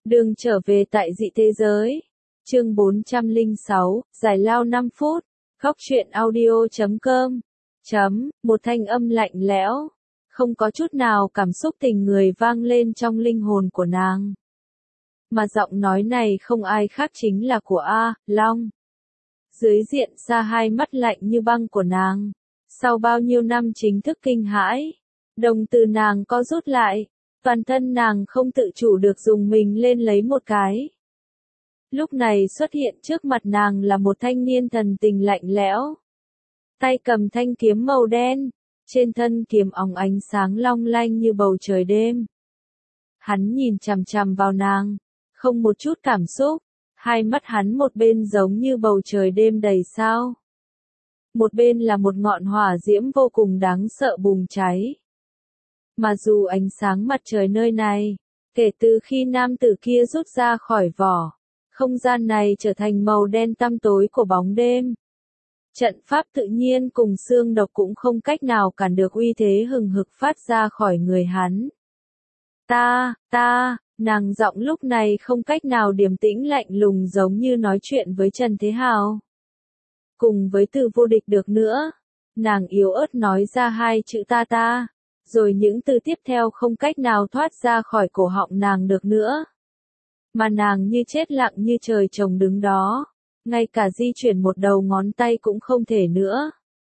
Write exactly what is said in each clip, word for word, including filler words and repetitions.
Đường trở về tại dị thế giới. Chương bốn trăm lẻ sáu, giải lao năm phút. Góc truyện audio chấm com. Chấm, một thanh âm lạnh lẽo, không có chút nào cảm xúc tình người vang lên trong linh hồn của nàng. Mà giọng nói này không ai khác chính là của A, Long. Dưới diện xa hai mắt lạnh như băng của nàng. Sau bao nhiêu năm chính thức kinh hãi, đồng từ nàng co rút lại, toàn thân nàng không tự chủ được dùng mình lên lấy một cái. Lúc này xuất hiện trước mặt nàng là một thanh niên thần tình lạnh lẽo. Tay cầm thanh kiếm màu đen, trên thân kiếm óng ánh sáng long lanh như bầu trời đêm. Hắn nhìn chằm chằm vào nàng, không một chút cảm xúc, hai mắt hắn một bên giống như bầu trời đêm đầy sao. Một bên là một ngọn hỏa diễm vô cùng đáng sợ bùng cháy. Mà dù ánh sáng mặt trời nơi này, kể từ khi nam tử kia rút ra khỏi vỏ, không gian này trở thành màu đen tăm tối của bóng đêm. Trận pháp tự nhiên cùng xương độc cũng không cách nào cản được uy thế hừng hực phát ra khỏi người hắn. Ta, ta, nàng giọng lúc này không cách nào điềm tĩnh lạnh lùng giống như nói chuyện với Trần Thế Hào. Cùng với từ vô địch được nữa, nàng yếu ớt nói ra hai chữ ta ta, rồi những từ tiếp theo không cách nào thoát ra khỏi cổ họng nàng được nữa. Mà nàng như chết lặng như trời trồng đứng đó, ngay cả di chuyển một đầu ngón tay cũng không thể nữa.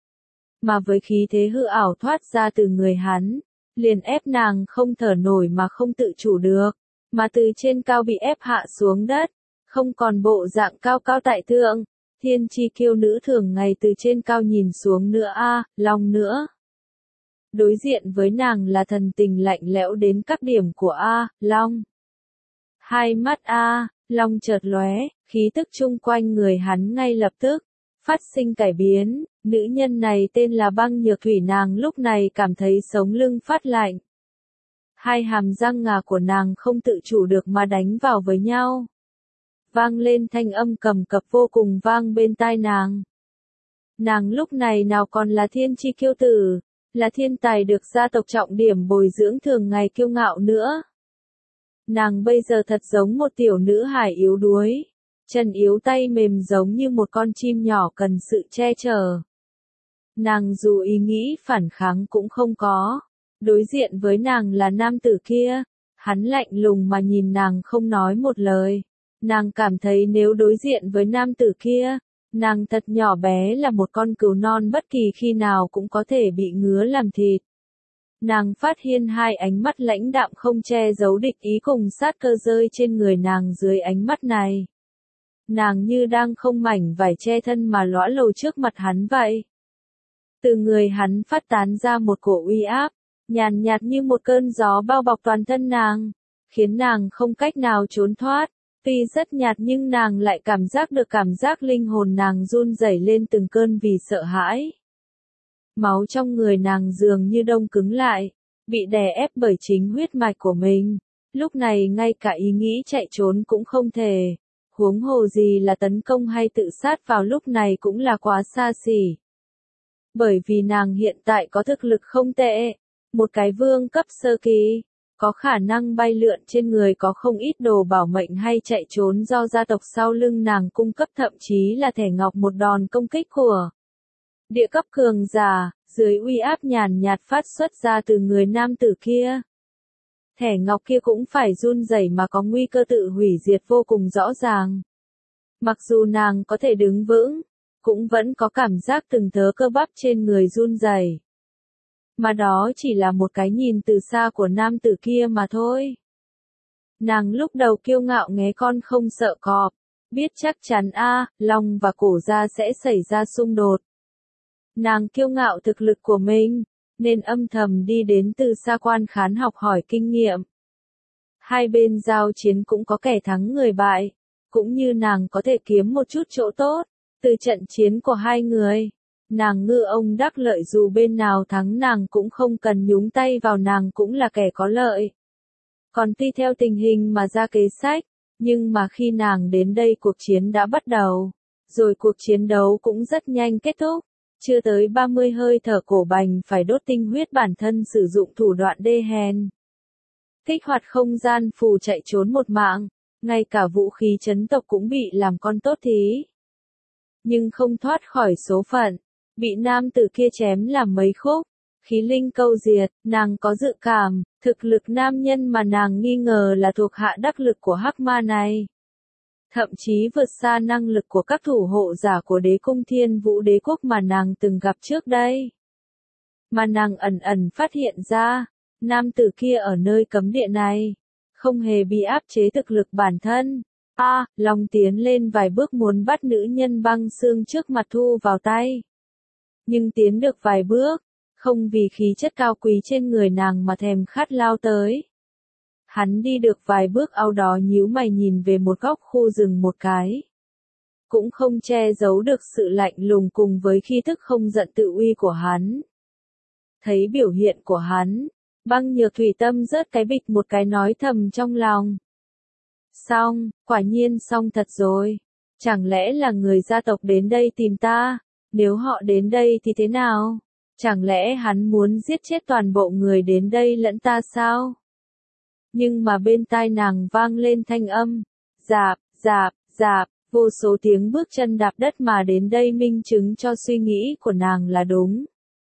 Mà với khí thế hư ảo thoát ra từ người hắn, liền ép nàng không thở nổi mà không tự chủ được, mà từ trên cao bị ép hạ xuống đất, không còn bộ dạng cao cao tại thượng, thiên chi kiêu nữ thường ngày từ trên cao nhìn xuống nữa a, Long nữa. Đối diện với nàng là thần tình lạnh lẽo đến các điểm của A, Long. Hai mắt A, Long chợt lóe, khí tức chung quanh người hắn ngay lập tức phát sinh cải biến, nữ nhân này tên là Băng Nhược Thủy, nàng lúc này cảm thấy sống lưng phát lạnh. Hai hàm răng ngà của nàng không tự chủ được mà đánh vào với nhau. Vang lên thanh âm cầm cập vô cùng vang bên tai nàng. Nàng lúc này nào còn là thiên chi kiêu tử, là thiên tài được gia tộc trọng điểm bồi dưỡng thường ngày kiêu ngạo nữa. Nàng bây giờ thật giống một tiểu nữ hài yếu đuối, chân yếu tay mềm giống như một con chim nhỏ cần sự che chở. Nàng dù ý nghĩ phản kháng cũng không có. Đối diện với nàng là nam tử kia, hắn lạnh lùng mà nhìn nàng không nói một lời. Nàng cảm thấy nếu đối diện với nam tử kia, nàng thật nhỏ bé là một con cừu non bất kỳ khi nào cũng có thể bị ngứa làm thịt. Nàng phát hiện hai ánh mắt lãnh đạm không che giấu địch ý cùng sát cơ rơi trên người nàng dưới ánh mắt này. Nàng như đang không mảnh vải che thân mà lõa lồ trước mặt hắn vậy. Từ người hắn phát tán ra một cổ uy áp, nhàn nhạt như một cơn gió bao bọc toàn thân nàng, khiến nàng không cách nào trốn thoát. Tuy rất nhạt nhưng nàng lại cảm giác được cảm giác linh hồn nàng run rẩy lên từng cơn vì sợ hãi. Máu trong người nàng dường như đông cứng lại, bị đè ép bởi chính huyết mạch của mình. Lúc này ngay cả ý nghĩ chạy trốn cũng không thể. Huống hồ gì là tấn công hay tự sát vào lúc này cũng là quá xa xỉ. Bởi vì nàng hiện tại có thực lực không tệ, một cái vương cấp sơ kỳ. Có khả năng bay lượn trên người, có không ít đồ bảo mệnh hay chạy trốn do gia tộc sau lưng nàng cung cấp, thậm chí là thẻ ngọc một đòn công kích của địa cấp cường giả, dưới uy áp nhàn nhạt phát xuất ra từ người nam tử kia. Thẻ ngọc kia cũng phải run rẩy mà có nguy cơ tự hủy diệt vô cùng rõ ràng. Mặc dù nàng có thể đứng vững, cũng vẫn có cảm giác từng thớ cơ bắp trên người run rẩy. Mà đó chỉ là một cái nhìn từ xa của nam tử kia mà thôi. Nàng lúc đầu kiêu ngạo nghé con không sợ cọp, biết chắc chắn A, Long và cổ gia sẽ xảy ra xung đột. Nàng kiêu ngạo thực lực của mình, nên âm thầm đi đến từ xa quan khán học hỏi kinh nghiệm. Hai bên giao chiến cũng có kẻ thắng người bại, cũng như nàng có thể kiếm một chút chỗ tốt từ trận chiến của hai người. Nàng ngư ông đắc lợi, dù bên nào thắng nàng cũng không cần nhúng tay vào, nàng cũng là kẻ có lợi. Còn tùy theo tình hình mà ra kế sách, nhưng mà khi nàng đến đây cuộc chiến đã bắt đầu, rồi cuộc chiến đấu cũng rất nhanh kết thúc. Chưa tới ba mươi hơi thở cổ bành phải đốt tinh huyết bản thân sử dụng thủ đoạn đê hèn. Kích hoạt không gian phù chạy trốn một mạng, ngay cả vũ khí chấn tộc cũng bị làm con tốt thí. Nhưng không thoát khỏi số phận, bị nam tử kia chém làm mấy khúc, khí linh câu diệt, nàng có dự cảm, thực lực nam nhân mà nàng nghi ngờ là thuộc hạ đắc lực của hắc ma này. Thậm chí vượt xa năng lực của các thủ hộ giả của đế cung Thiên Vũ Đế Quốc mà nàng từng gặp trước đây. Mà nàng ẩn ẩn phát hiện ra, nam tử kia ở nơi cấm địa này, không hề bị áp chế thực lực bản thân. A, à, Long tiến lên vài bước muốn bắt nữ nhân băng xương trước mặt thu vào tay. Nhưng tiến được vài bước, không vì khí chất cao quý trên người nàng mà thèm khát lao tới. Hắn đi được vài bước au đó nhíu mày nhìn về một góc khu rừng một cái. Cũng không che giấu được sự lạnh lùng cùng với khí thức không giận tự uy của hắn. Thấy biểu hiện của hắn, Băng Nhược Thủy tâm rớt cái bịch một cái nói thầm trong lòng. Xong, quả nhiên xong thật rồi. Chẳng lẽ là người gia tộc đến đây tìm ta? Nếu họ đến đây thì thế nào? Chẳng lẽ hắn muốn giết chết toàn bộ người đến đây lẫn ta sao? Nhưng mà bên tai nàng vang lên thanh âm. Dạp, dạp, dạp, vô số tiếng bước chân đạp đất mà đến đây minh chứng cho suy nghĩ của nàng là đúng.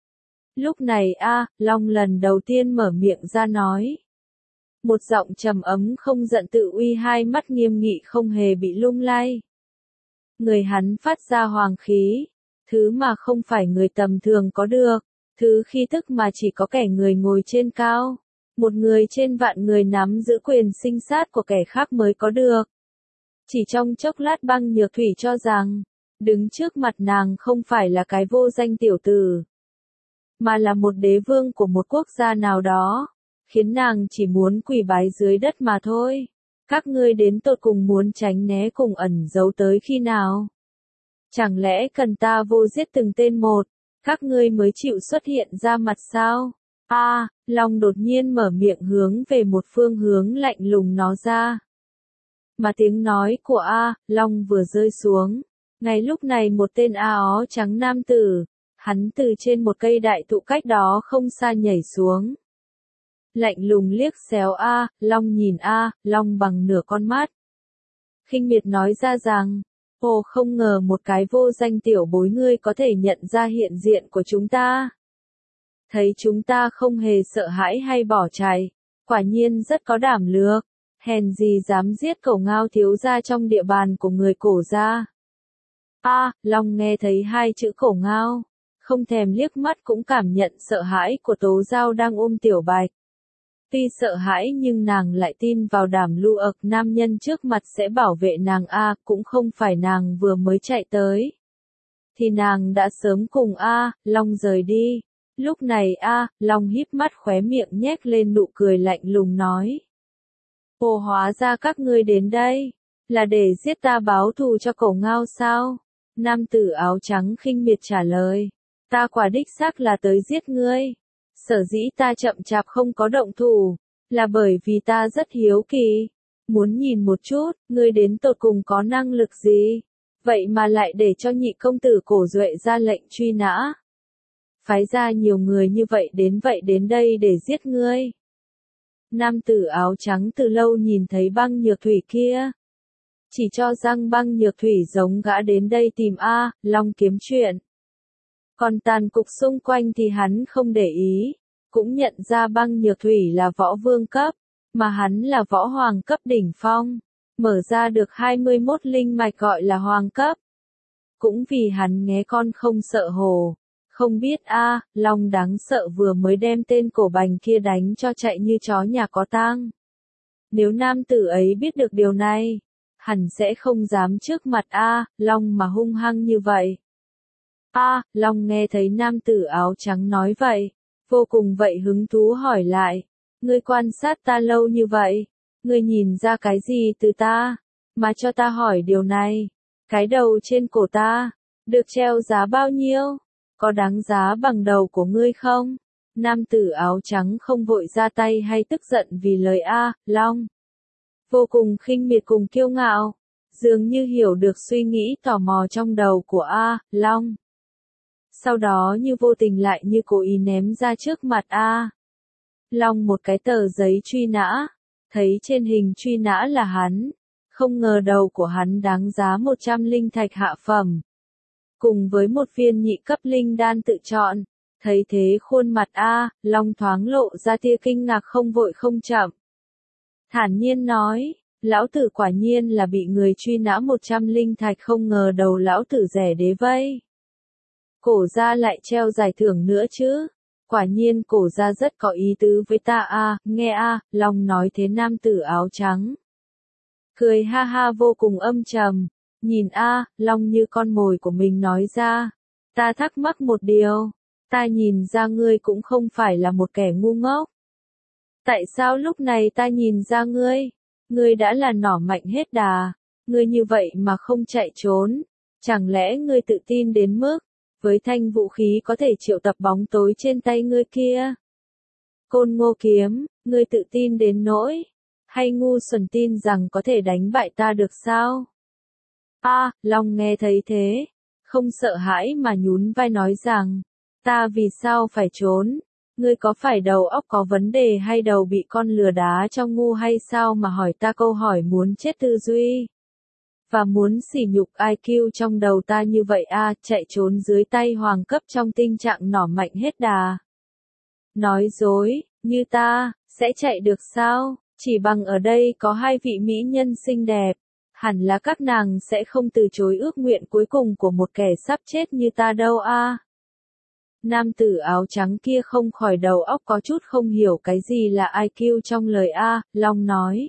Lúc này a, à, Long lần đầu tiên mở miệng ra nói. Một giọng trầm ấm không giận tự uy, hai mắt nghiêm nghị không hề bị lung lay. Người hắn phát ra hoàng khí, thứ mà không phải người tầm thường có được, thứ khí tức mà chỉ có kẻ người ngồi trên cao, một người trên vạn người nắm giữ quyền sinh sát của kẻ khác mới có được. Chỉ trong chốc lát Băng Nhược Thủy cho rằng, đứng trước mặt nàng không phải là cái vô danh tiểu tử, mà là một đế vương của một quốc gia nào đó, khiến nàng chỉ muốn quỳ bái dưới đất mà thôi. Các ngươi đến tột cùng muốn tránh né cùng ẩn giấu tới khi nào? Chẳng lẽ cần ta vô giết từng tên một, các ngươi mới chịu xuất hiện ra mặt sao? A, à, Long đột nhiên mở miệng hướng về một phương hướng lạnh lùng nó ra. Mà tiếng nói của A, à, Long vừa rơi xuống, ngay lúc này một tên a ó trắng nam tử, hắn từ trên một cây đại thụ cách đó không xa nhảy xuống. Lạnh lùng liếc xéo A, à, Long nhìn A, à, Long bằng nửa con mắt. Khinh miệt nói ra rằng, ồ không ngờ một cái vô danh tiểu bối ngươi có thể nhận ra hiện diện của chúng ta. Thấy chúng ta không hề sợ hãi hay bỏ chạy, quả nhiên rất có đảm lược, hèn gì dám giết Cẩu Ngao thiếu gia trong địa bàn của người Cổ gia. A, à, Long nghe thấy hai chữ Cẩu Ngao, không thèm liếc mắt cũng cảm nhận sợ hãi của Tố Giao đang ôm Tiểu Bạch. Tuy sợ hãi nhưng nàng lại tin vào đảm lưu ực nam nhân trước mặt sẽ bảo vệ nàng. A, à, cũng không phải nàng vừa mới chạy tới, thì nàng đã sớm cùng A, à, Long rời đi. Lúc này A, à, Long híp mắt khóe miệng nhếch lên nụ cười lạnh lùng nói. Ồ hóa ra các ngươi đến đây, là để giết ta báo thù cho Cẩu Ngao sao? Nam tử áo trắng khinh miệt trả lời. Ta quả đích xác là tới giết ngươi. Sở dĩ ta chậm chạp không có động thủ, là bởi vì ta rất hiếu kỳ. Muốn nhìn một chút, ngươi đến tột cùng có năng lực gì? Vậy mà lại để cho nhị công tử Cổ Duệ ra lệnh truy nã. Phái ra nhiều người như vậy đến vậy đến đây để giết ngươi. Nam tử áo trắng từ lâu nhìn thấy Băng Nhược Thủy kia, chỉ cho rằng Băng Nhược Thủy giống gã đến đây tìm A, Long kiếm chuyện. Còn tàn cục xung quanh thì hắn không để ý, cũng nhận ra Băng Nhược Thủy là võ vương cấp, mà hắn là võ hoàng cấp đỉnh phong, mở ra được hai mươi mốt linh mạch gọi là hoàng cấp. Cũng vì hắn nghe con không sợ hồ, không biết A, à, Long đáng sợ vừa mới đem tên Cổ Bành kia đánh cho chạy như chó nhà có tang. Nếu nam tử ấy biết được điều này, hẳn sẽ không dám trước mặt A, à, Long mà hung hăng như vậy. A, à, Long nghe thấy nam tử áo trắng nói vậy, vô cùng vậy hứng thú hỏi lại, ngươi quan sát ta lâu như vậy, ngươi nhìn ra cái gì từ ta, mà cho ta hỏi điều này, cái đầu trên cổ ta, được treo giá bao nhiêu, có đáng giá bằng đầu của ngươi không? Nam tử áo trắng không vội ra tay hay tức giận vì lời A, Long. Vô cùng khinh miệt cùng kiêu ngạo, dường như hiểu được suy nghĩ tò mò trong đầu của A, Long. Sau đó như vô tình lại như cố ý ném ra trước mặt A, Long một cái tờ giấy truy nã, thấy trên hình truy nã là hắn, không ngờ đầu của hắn đáng giá một trăm linh thạch hạ phẩm. Cùng với một viên nhị cấp linh đan tự chọn. Thấy thế khuôn mặt A, Long thoáng lộ ra tia kinh ngạc không vội không chậm. Thản nhiên nói, lão tử quả nhiên là bị người truy nã một trăm linh thạch, không ngờ đầu lão tử rẻ đế vây. Cổ gia lại treo giải thưởng nữa chứ. Quả nhiên cổ gia rất có ý tứ với ta a, nghe a, Long nói thế nam tử áo trắng. Cười ha ha vô cùng âm trầm, nhìn a, Long như con mồi của mình nói ra. Ta thắc mắc một điều, ta nhìn ra ngươi cũng không phải là một kẻ ngu ngốc. Tại sao lúc này ta nhìn ra ngươi, ngươi đã là nỏ mạnh hết đà, ngươi như vậy mà không chạy trốn, chẳng lẽ ngươi tự tin đến mức, với thanh vũ khí có thể triệu tập bóng tối trên tay ngươi kia? Côn Ngô kiếm, ngươi tự tin đến nỗi, hay ngu xuẩn tin rằng có thể đánh bại ta được sao? A, Long nghe thấy thế, không sợ hãi mà nhún vai nói rằng, ta vì sao phải trốn? Ngươi có phải đầu óc có vấn đề hay đầu bị con lừa đá trong ngu hay sao mà hỏi ta câu hỏi muốn chết tư duy? Và muốn sỉ nhục i kiu trong đầu ta như vậy a, chạy trốn dưới tay hoàng cấp trong tình trạng nỏ mạnh hết đà. Nói dối, như ta, sẽ chạy được sao? Chỉ bằng ở đây có hai vị mỹ nhân xinh đẹp, hẳn là các nàng sẽ không từ chối ước nguyện cuối cùng của một kẻ sắp chết như ta đâu a. Nam tử áo trắng kia không khỏi đầu óc có chút không hiểu cái gì là i kiu trong lời A, Long nói.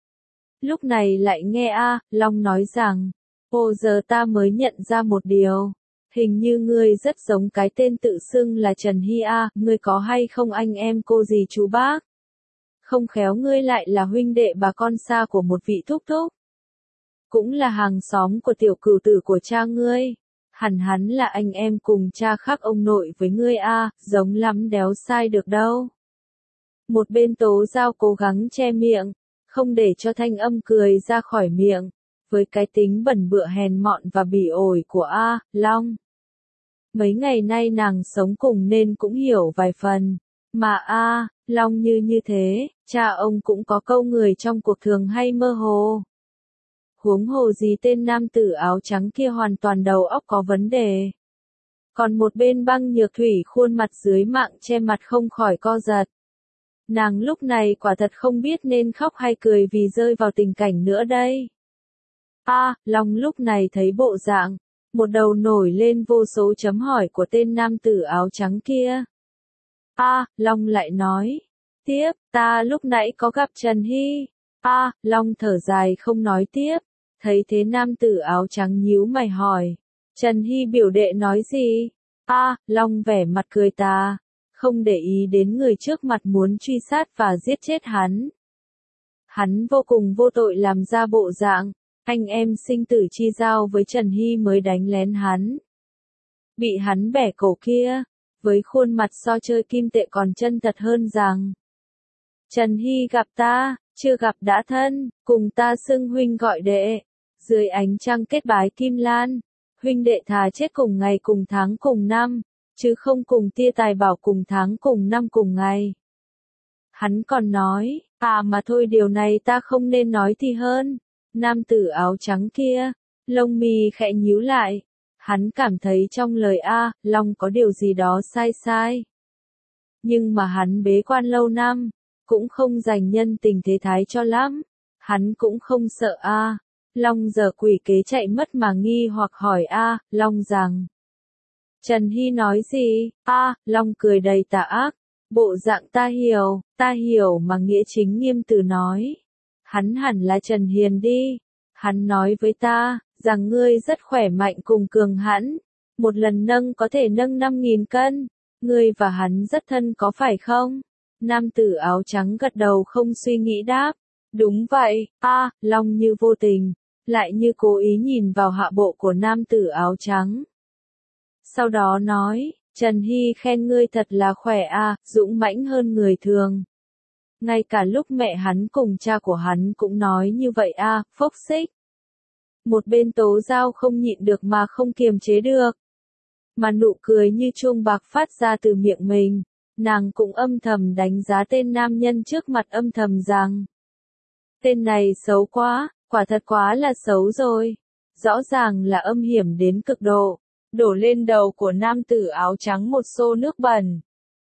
Lúc này lại nghe A, Long nói rằng, ồ giờ ta mới nhận ra một điều, hình như ngươi rất giống cái tên tự xưng là Trần Hy A, ngươi có hay không anh em cô gì chú bác? Không khéo ngươi lại là huynh đệ bà con xa của một vị thúc thúc. Cũng là hàng xóm của tiểu cửu tử của cha ngươi. Hẳn hắn là anh em cùng cha khác ông nội với ngươi a, giống lắm đéo sai được đâu. Một bên Tố Giao cố gắng che miệng, không để cho thanh âm cười ra khỏi miệng, với cái tính bẩn bựa hèn mọn và bỉ ổi của A, Long. Mấy ngày nay nàng sống cùng nên cũng hiểu vài phần, mà A, Long như như thế, cha ông cũng có câu người trong cuộc thường hay mơ hồ. Huống hồ gì tên nam tử áo trắng kia hoàn toàn đầu óc có vấn đề. Còn một bên Băng Nhược Thủy khuôn mặt dưới mạng che mặt không khỏi co giật. Nàng lúc này quả thật không biết nên khóc hay cười vì rơi vào tình cảnh nữa đây. A, à, Long lúc này thấy bộ dạng, một đầu nổi lên vô số chấm hỏi của tên nam tử áo trắng kia. A, à, Long lại nói, tiếp, ta lúc nãy có gặp Trần Hy. A, à, Long thở dài không nói tiếp. Thấy thế nam tử áo trắng nhíu mày hỏi, Trần Hy biểu đệ nói gì? A, à, Long vẻ mặt cười tà, không để ý đến người trước mặt muốn truy sát và giết chết hắn. Hắn vô cùng vô tội làm ra bộ dạng, anh em sinh tử chi giao với Trần Hy mới đánh lén hắn. Bị hắn bẻ cổ kia, với khuôn mặt so chơi kim tệ còn chân thật hơn rằng, Trần Hy gặp ta, chưa gặp đã thân, cùng ta xưng huynh gọi đệ. Dưới ánh trăng kết bái kim lan, huynh đệ thà chết cùng ngày cùng tháng cùng năm, chứ không cùng tia tài bảo cùng tháng cùng năm cùng ngày. Hắn còn nói, à mà thôi điều này ta không nên nói thì hơn. Nam tử áo trắng kia, lông mi khẽ nhíu lại, hắn cảm thấy trong lời A, Long có điều gì đó sai sai. Nhưng mà hắn bế quan lâu năm, cũng không dành nhân tình thế thái cho lắm, hắn cũng không sợ A. Long giờ quỷ kế chạy mất mà nghi hoặc hỏi A, Long rằng. Trần Hy nói gì? A, Long cười đầy tà ác. Bộ dạng ta hiểu, ta hiểu mà nghĩa chính nghiêm từ nói. Hắn hẳn là Trần Hiền đi. Hắn nói với ta, rằng ngươi rất khỏe mạnh cùng cường hãn. Một lần nâng có thể nâng năm nghìn cân. Ngươi và hắn rất thân có phải không? Nam tử áo trắng gật đầu không suy nghĩ đáp. Đúng vậy, A, Long như vô tình. Lại như cố ý nhìn vào hạ bộ của nam tử áo trắng. Sau đó nói, Trần Hy khen ngươi thật là khỏe a, dũng mãnh hơn người thường. Ngay cả lúc mẹ hắn cùng cha của hắn cũng nói như vậy a, phốc xích. Một bên Tố Giao không nhịn được mà không kiềm chế được. Mà nụ cười như chuông bạc phát ra từ miệng mình, nàng cũng âm thầm đánh giá tên nam nhân trước mặt âm thầm rằng. Tên này xấu quá. Quả thật quá là xấu rồi. Rõ ràng là âm hiểm đến cực độ. Đổ lên đầu của nam tử áo trắng một xô nước bẩn.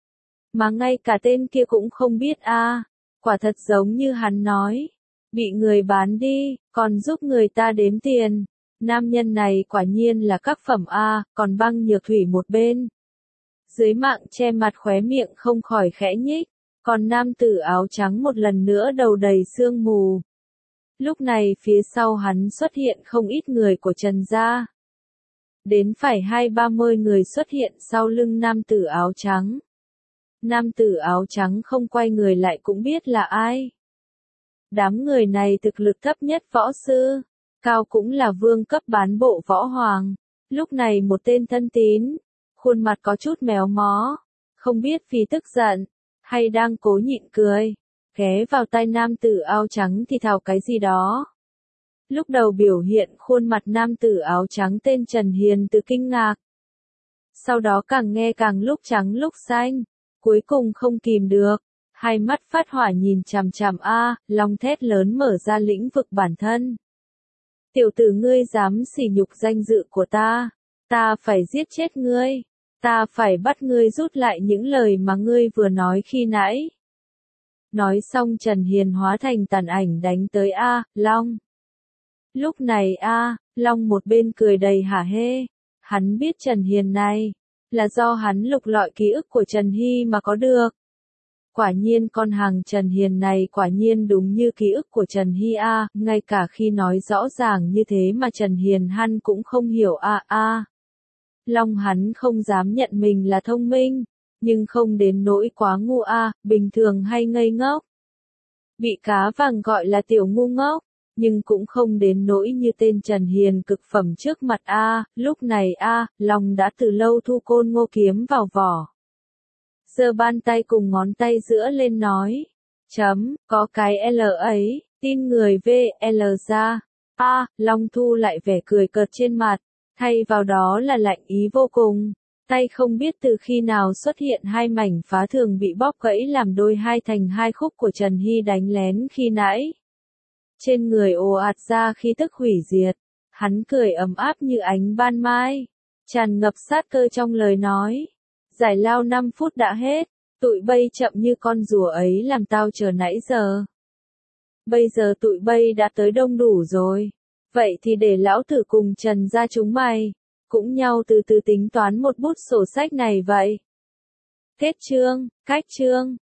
Mà ngay cả tên kia cũng không biết a, à. Quả thật giống như hắn nói. Bị người bán đi, còn giúp người ta đếm tiền. Nam nhân này quả nhiên là các phẩm A, à, còn Băng Nhược Thủy một bên. Dưới mạng che mặt khóe miệng không khỏi khẽ nhích, còn nam tử áo trắng một lần nữa đầu đầy sương mù. Lúc này phía sau hắn xuất hiện không ít người của Trần gia. Đến phải hai ba mươi người xuất hiện sau lưng nam tử áo trắng. Nam tử áo trắng không quay người lại cũng biết là ai. Đám người này thực lực thấp nhất võ sư, cao cũng là vương cấp bán bộ võ hoàng. Lúc này một tên thân tín, khuôn mặt có chút méo mó, không biết vì tức giận, hay đang cố nhịn cười, ghé vào tai nam tử áo trắng thì thào cái gì đó. Lúc đầu biểu hiện khuôn mặt nam tử áo trắng tên Trần Hiền từ kinh ngạc. Sau đó càng nghe càng lúc trắng lúc xanh, cuối cùng không kìm được, hai mắt phát hỏa nhìn chằm chằm a, long thét lớn mở ra lĩnh vực bản thân. Tiểu tử ngươi dám sỉ nhục danh dự của ta, ta phải giết chết ngươi, ta phải bắt ngươi rút lại những lời mà ngươi vừa nói khi nãy. Nói xong Trần Hiền hóa thành tàn ảnh đánh tới a, Long. Lúc này a, Long một bên cười đầy hả hê, hắn biết Trần Hiền này, là do hắn lục lọi ký ức của Trần Hy mà có được. Quả nhiên con hàng Trần Hiền này quả nhiên đúng như ký ức của Trần Hy a, ngay cả khi nói rõ ràng như thế mà Trần Hiền hắn cũng không hiểu a a. Long hắn không dám nhận mình là thông minh, nhưng không đến nỗi quá ngu a, bình thường hay ngây ngốc. Bị cá vàng gọi là tiểu ngu ngốc, nhưng cũng không đến nỗi như tên Trần Hiền cực phẩm trước mặt a, lúc này a, Long đã từ lâu thu côn ngô kiếm vào vỏ. Giơ bàn tay cùng ngón tay giữa lên nói, chấm, có cái L ấy, tin người V L ra. A, Long thu lại vẻ cười cợt trên mặt, thay vào đó là lạnh ý vô cùng. Tay không biết từ khi nào xuất hiện hai mảnh phá thường bị bóp gãy làm đôi hai thành hai khúc của Trần Hy đánh lén khi nãy. Trên người ồ ạt ra khí tức hủy diệt, hắn cười ấm áp như ánh ban mai, tràn ngập sát cơ trong lời nói. Giải lao năm phút đã hết, tụi bay chậm như con rùa ấy làm tao chờ nãy giờ. Bây giờ tụi bay đã tới đông đủ rồi, vậy thì để lão tử cùng Trần gia chúng mày, cũng nhau từ từ tính toán một bút sổ sách này vậy. Kết chương, cách chương.